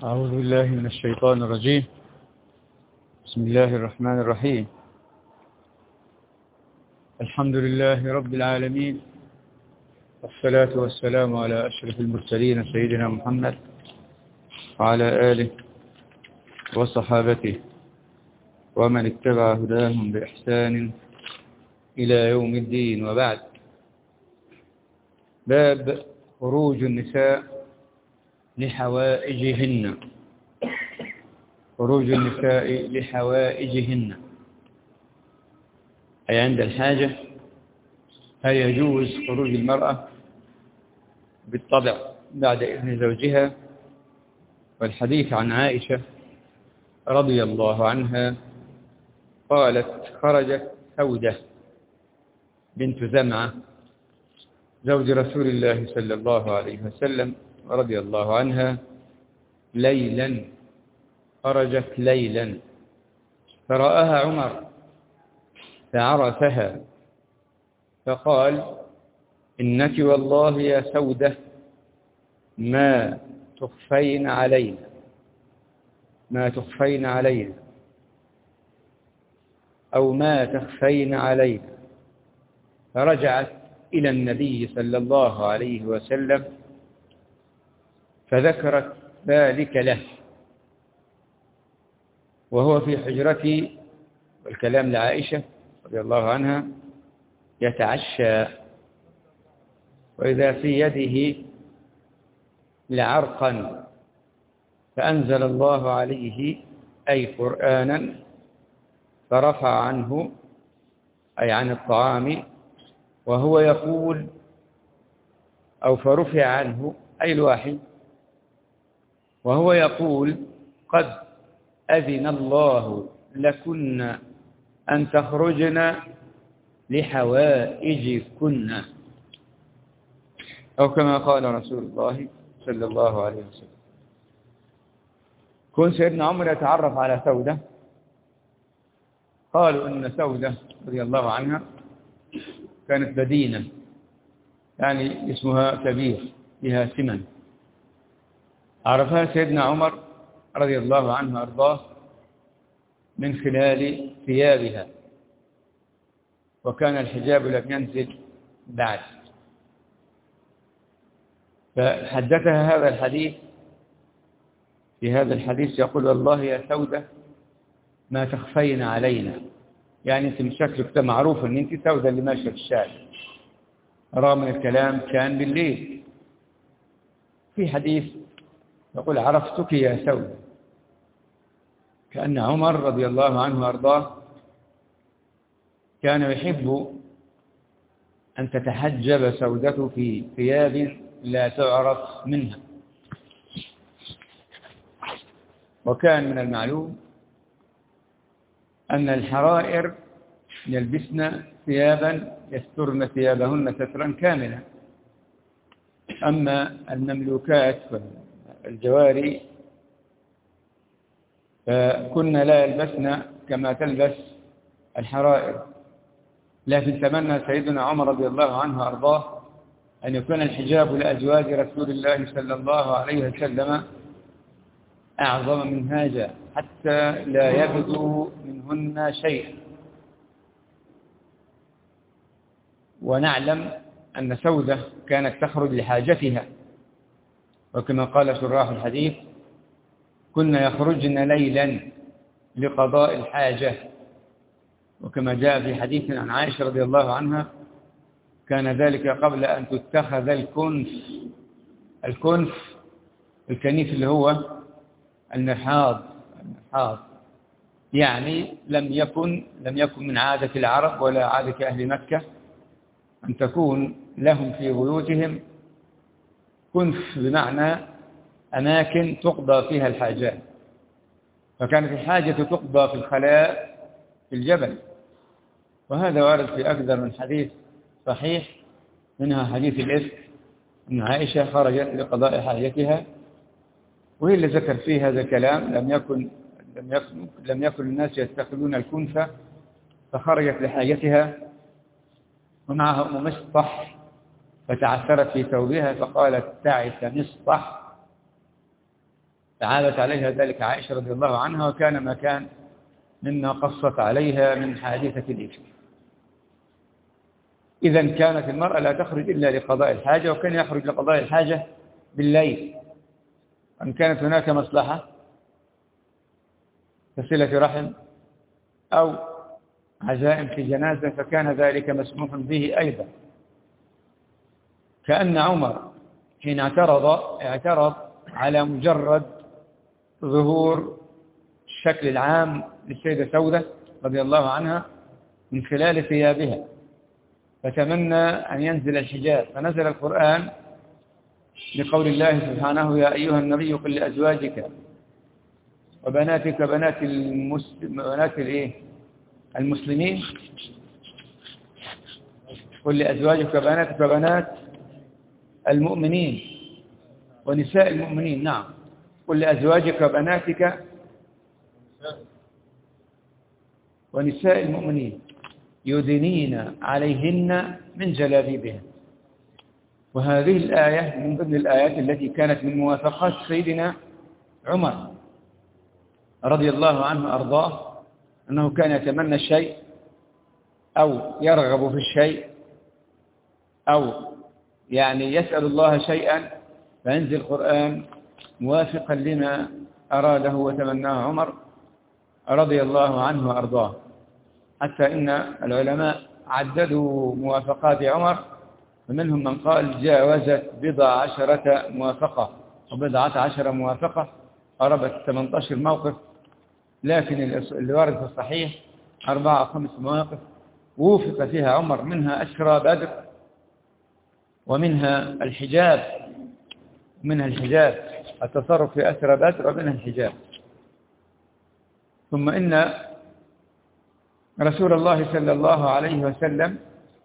أعوذ بالله من الشيطان الرجيم. بسم الله الرحمن الرحيم. الحمد لله رب العالمين، والصلاة والسلام على أشرف المرسلين سيدنا محمد وعلى آله وصحابته ومن اتبع هداهم بإحسان إلى يوم الدين. وبعد، باب خروج النساء لحوائجهن. خروج النساء لحوائجهن أي عند الحاجة. هل يجوز خروج المرأة؟ بالطبع بعد إذن زوجها. والحديث عن عائشة رضي الله عنها قالت: خرجت سودة بنت زمعة زوج رسول الله صلى الله عليه وسلم رضي الله عنها ليلا، خرجت ليلا فرآها عمر فعرفها فقال: إنك والله يا سودة ما تخفين علينا أو ما تخفين علينا. فرجعت إلى النبي صلى الله عليه وسلم فذكرت ذلك له وهو في حجرتي، والكلام لعائشة رضي الله عنها، يتعشى وإذا في يده لعرقا، فأنزل الله عليه أي قرآنا فرفع عنه أي عن الطعام، وهو يقول أو فرفع عنه أي الواحد، وهو يقول: قد أذن الله لكن أن تخرجن لحوائجكن، أو كما قال رسول الله صلى الله عليه وسلم. كون سيدنا عمر يتعرف على سودة، قالوا إن سودة رضي الله عنها كانت بدينة، يعني اسمها كبير فيها سمن. عرفها سيدنا عمر رضي الله عنه وأرضاه من خلال ثيابها، وكان الحجاب لم ينزل بعد، فحدثها هذا الحديث. في هذا الحديث يقول: والله يا سودة ما تخفين علينا، يعني انت من شكلك معروف ان انت سودة اللي ماشية في الشارع، رغم من الكلام كان بالليل. في حديث يقول: عرفتك يا سودة، كأن عمر رضي الله عنه وأرضاه كان يحب أن تتحجب سودته في ثياب لا تعرف منها. وكان من المعلوم أن الحرائر يلبسن ثيابا يسترن ثيابهن سترا كاملا، أما المملوكات والجواري فكن لا يلبسن كما تلبس الحرائر. لكن تمنى سيدنا عمر رضي الله عنه وأرضاه أن يكون الحجاب لأزواج رسول الله صلى الله عليه وسلم أعظم من هذا، حتى لا يبدو منهن شيء. ونعلم أن سودة كانت تخرج لحاجتها، وكما قال شراح الحديث: كنا يخرجن ليلا لقضاء الحاجة. وكما جاء في حديث عن عائشة رضي الله عنها كان ذلك قبل أن تتخذ الكنف. الكنيف اللي هو المرحاض، يعني لم يكن من عادة العرب ولا عادة أهل مكة أن تكون لهم في بيوتهم كنف، بمعنى أماكن تقضى فيها الحاجات. فكانت الحاجة تقضى في الخلاء في الجبل، وهذا وارد في أكثر من حديث صحيح، منها حديث الإفك أن عائشة خرجت لقضاء حاجتها، وهي اللي ذكر فيه هذا الكلام: لم يكن الناس يتخذون الكنف، فخرجت لحاجتها ومعها أم مصطح فتعثرت في ثوبها فقالت: تعس مصطح تعابت عليها ذلك عائشة رضي الله عنها، وكان ما كان مما قصت عليها من حادثة الإفك. إذا كانت المرأة لا تخرج إلا لقضاء الحاجة، وكان يخرج لقضاء الحاجة بالليل. أن كانت هناك مصلحة كصلة رحم أو عزائم في جنازة فكان ذلك مسموح به أيضا. كأن عمر حين اعترض على مجرد ظهور الشكل العام للسيدة سودة رضي الله عنها من خلال ثيابها، فتمنى أن ينزل الحجاب، فنزل القرآن لقول الله سبحانه: يا أيها النبي قل لأزواجك وبناتك بنات المسلمين، قل لأزواجك وبناتك وبنات المؤمنين ونساء المؤمنين. نعم، قل لأزواجك وبناتك ونساء المؤمنين يدنين عليهن من جلابيبهن. وهذه الآية من ضمن الآيات التي كانت من موافقات سيدنا عمر رضي الله عنه أرضاه، أنه كان يتمنى الشيء أو يرغب في الشيء أو يعني يسأل الله شيئا فينزل القرآن موافقا لما أراده وتمناه عمر رضي الله عنه وأرضاه، حتى إن العلماء عددوا موافقات عمر، ومنهم من قال جاوزت 10 موافقة أو 11 موافقة، قربت 18 موقف، لكن اللي وارد في الصحيح 4 أو 5 مواقف ووفق فيها عمر، منها أسرى بدر، ومنها الحجاب، التصرف في أسرى بدر، ومنها الحجاب. ثم إن رسول الله صلى الله عليه وسلم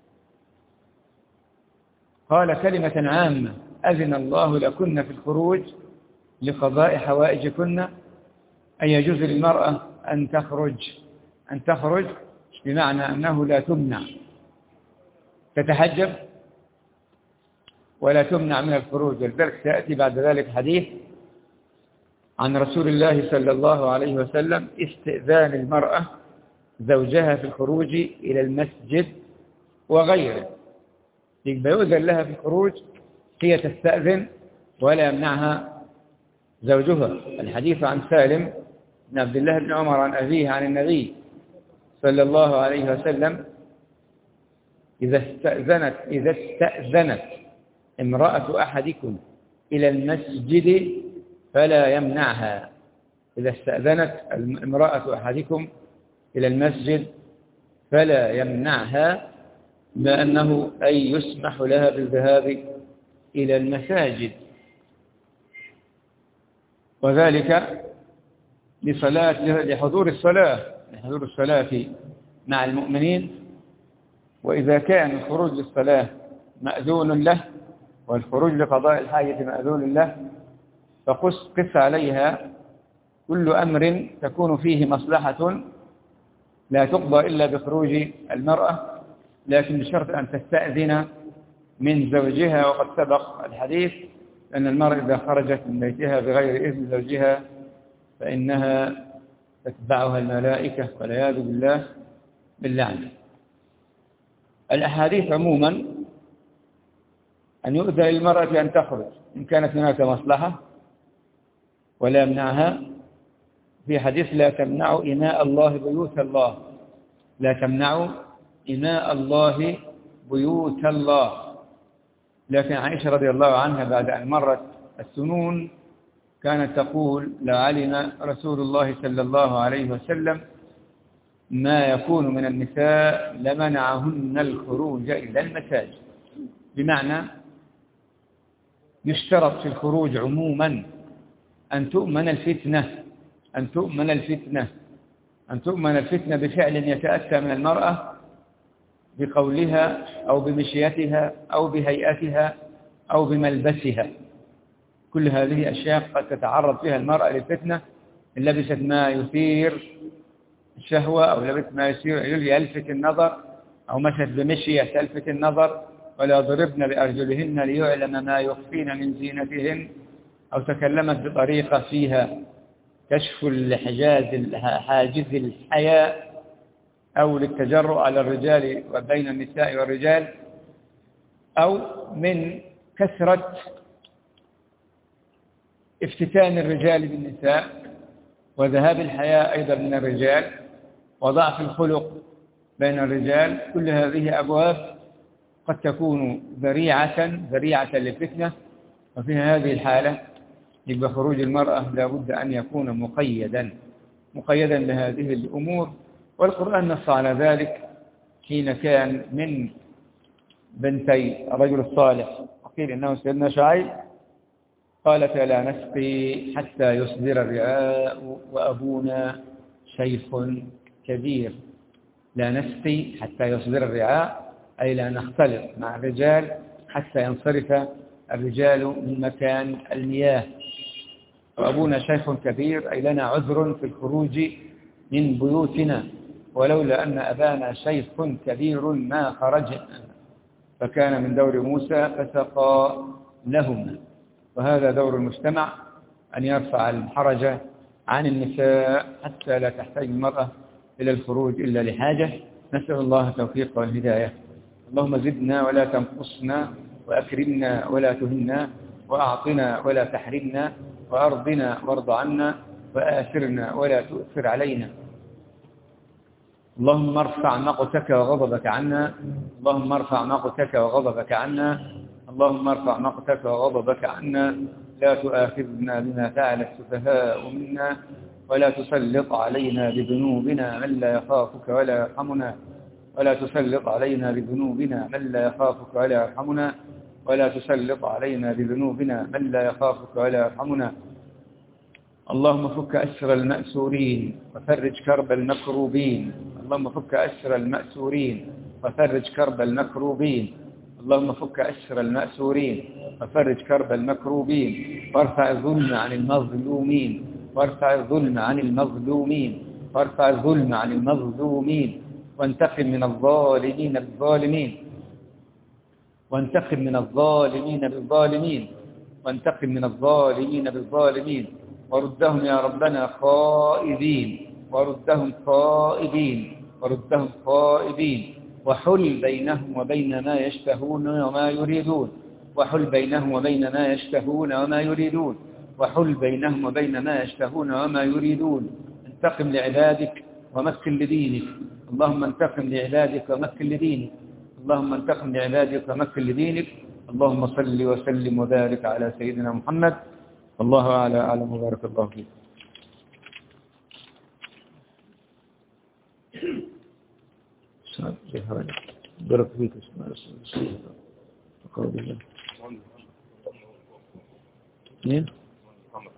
قال كلمة عامة: أذن الله لكن في الخروج لقضاء حوائجكن، أن يجوز للمرأة أن تخرج بمعنى أنه لا تمنع، تتحجب ولا تمنع من الخروج. ولذلك سيأتي بعد ذلك حديث عن رسول الله صلى الله عليه وسلم استئذان المرأة زوجها في الخروج إلى المسجد وغيره، يبقى يؤذن لها في الخروج، هي تستأذن ولا يمنعها زوجها. الحديث عن سالم بن عبد الله بن عمر عن أبيه عن النبي صلى الله عليه وسلم: إذا استأذنت امرأة أحدكم إلى المسجد فلا يمنعها. إذا استأذنت امرأة أحدكم إلى المسجد فلا يمنعها، بأنه أي يسمح لها بالذهاب إلى المساجد، وذلك لحضور الصلاة مع المؤمنين. وإذا كان الخروج للصلاة مأذون له والخروج لقضاء الحاجة مأذون له، فقس عليها كل أمر تكون فيه مصلحة لا تقضى إلا بخروج المرأة، لكن بشرط أن تستأذن من زوجها. وقد سبق الحديث أن المرأة إذا خرجت من بيتها بغير إذن زوجها فإنها تتبعها الملائكة والعياذ بالله باللعنة. الأحاديث عموما أن يؤذن للمرأة أن تخرج إن كانت هناك مصلحة ولا يمنعها. في حديث: لا تمنعوا إماء الله بيوت الله، لا تمنعوا إماء الله بيوت الله. لكن عائشة رضي الله عنها بعد أن مرت السنون كانت تقول: لو علم رسول الله صلى الله عليه وسلم ما يكون من النساء لمنعهن الخروج إلى المساجد. بمعنى يشترط في الخروج عموما أن تؤمن الفتنة بفعل يتأتى من المرأة بقولها أو بمشيتها أو بهيئتها أو بملبسها. كل هذه أشياء قد تتعرض فيها المرأة للفتنة، إن لبست ما يثير الشهوة أو لبست ما يلفت النظر أو مشت بمشية تلفت النظر، ولا ضربن بأرجلهن ليعلم ما يخفين من زينتهن، أو تكلمت بطريقة فيها كشف حاجز الحياء أو للتجرؤ على الرجال وبين النساء والرجال، أو من كثرة افتتان الرجال بالنساء وذهاب الحياء أيضا من الرجال وضعف الخلق بين الرجال. كل هذه أبواب قد تكون ذريعة للفتنة. وفي هذه الحالة يبقى خروج المرأة لابد أن يكون مقيدا بهذه الأمور، والقرآن نص على ذلك حين كان من بنتي الرجل الصالح وقيل إنه سيدنا شعيب قالت لا نسقي حتى يصدر الرعاء وأبونا شيخ كبير. لا نسقي حتى يصدر الرعاء أي لا نختلط مع الرجال حتى ينصرف الرجال من مكان المياه. وأبونا شيخ كبير أي لنا عذر في الخروج من بيوتنا، ولولا أن أبانا شيخ كبير ما خرجنا. فكان من دور موسى فسقى لهما. وهذا دور المجتمع أن يرفع الحرج عن النساء حتى لا تحتاج المرأة إلى الخروج إلا لحاجة. نسأل الله التوفيق والهداية. اللهم زدنا ولا تنقصنا، وأكرمنا ولا تهنا، وأعطنا ولا تحرمنا، وأرضنا وارض عنا، وآثرنا ولا تؤثر علينا. اللهم ارفع مقتك وغضبك عنا، اللهم ارفع مقتك وغضبك عنا، اللهم ارفع مقتك وغضبك عنا. لا تؤاخذنا بما فعل السفهاء منا، ولا تسلط علينا بذنوبنا من لا يخافك ولا يرحمنا، ولا تسلط علينا بذنوبنا من لا يخافك ولا يرحمنا، ولا تسلط علينا بذنوبنا من لا يخافك ولا يرحمنا. اللهم فك أسر المأسورين وفرج كرب المكروبين، اللهم فك أسر المأسورين وفرج كرب المكروبين، اللهم فك أسر المأسورين وفرج كرب المكروبين، وارفع الظلم عن المظلومين، وارفع الظلم عن المظلومين، وارفع الظلم عن المظلومين، وانتقم من الظالمين بالظالمين، وانتقم من الظالمين بالظالمين، وانتقم من الظالمين بالظالمين، وردهم يا ربنا خائبين، وردهم خائبين، وردهم خائبين، وحل بينهم وبين ما يشتهون وما يريدون، وحل بينهم وبين ما يشتهون وما يريدون، وحل بينهم وبين ما يشتهون وما يريدون. انتقم لعبادك ومكن لدينك، اللهم انتقم لعبادك ومكن لدينك، اللهم انتقم لعبادك ومكن لدينك. اللهم صل وسلم وبارك على سيدنا محمد. الله أعلم وبارك الله فيك. بارك فيك. اسمع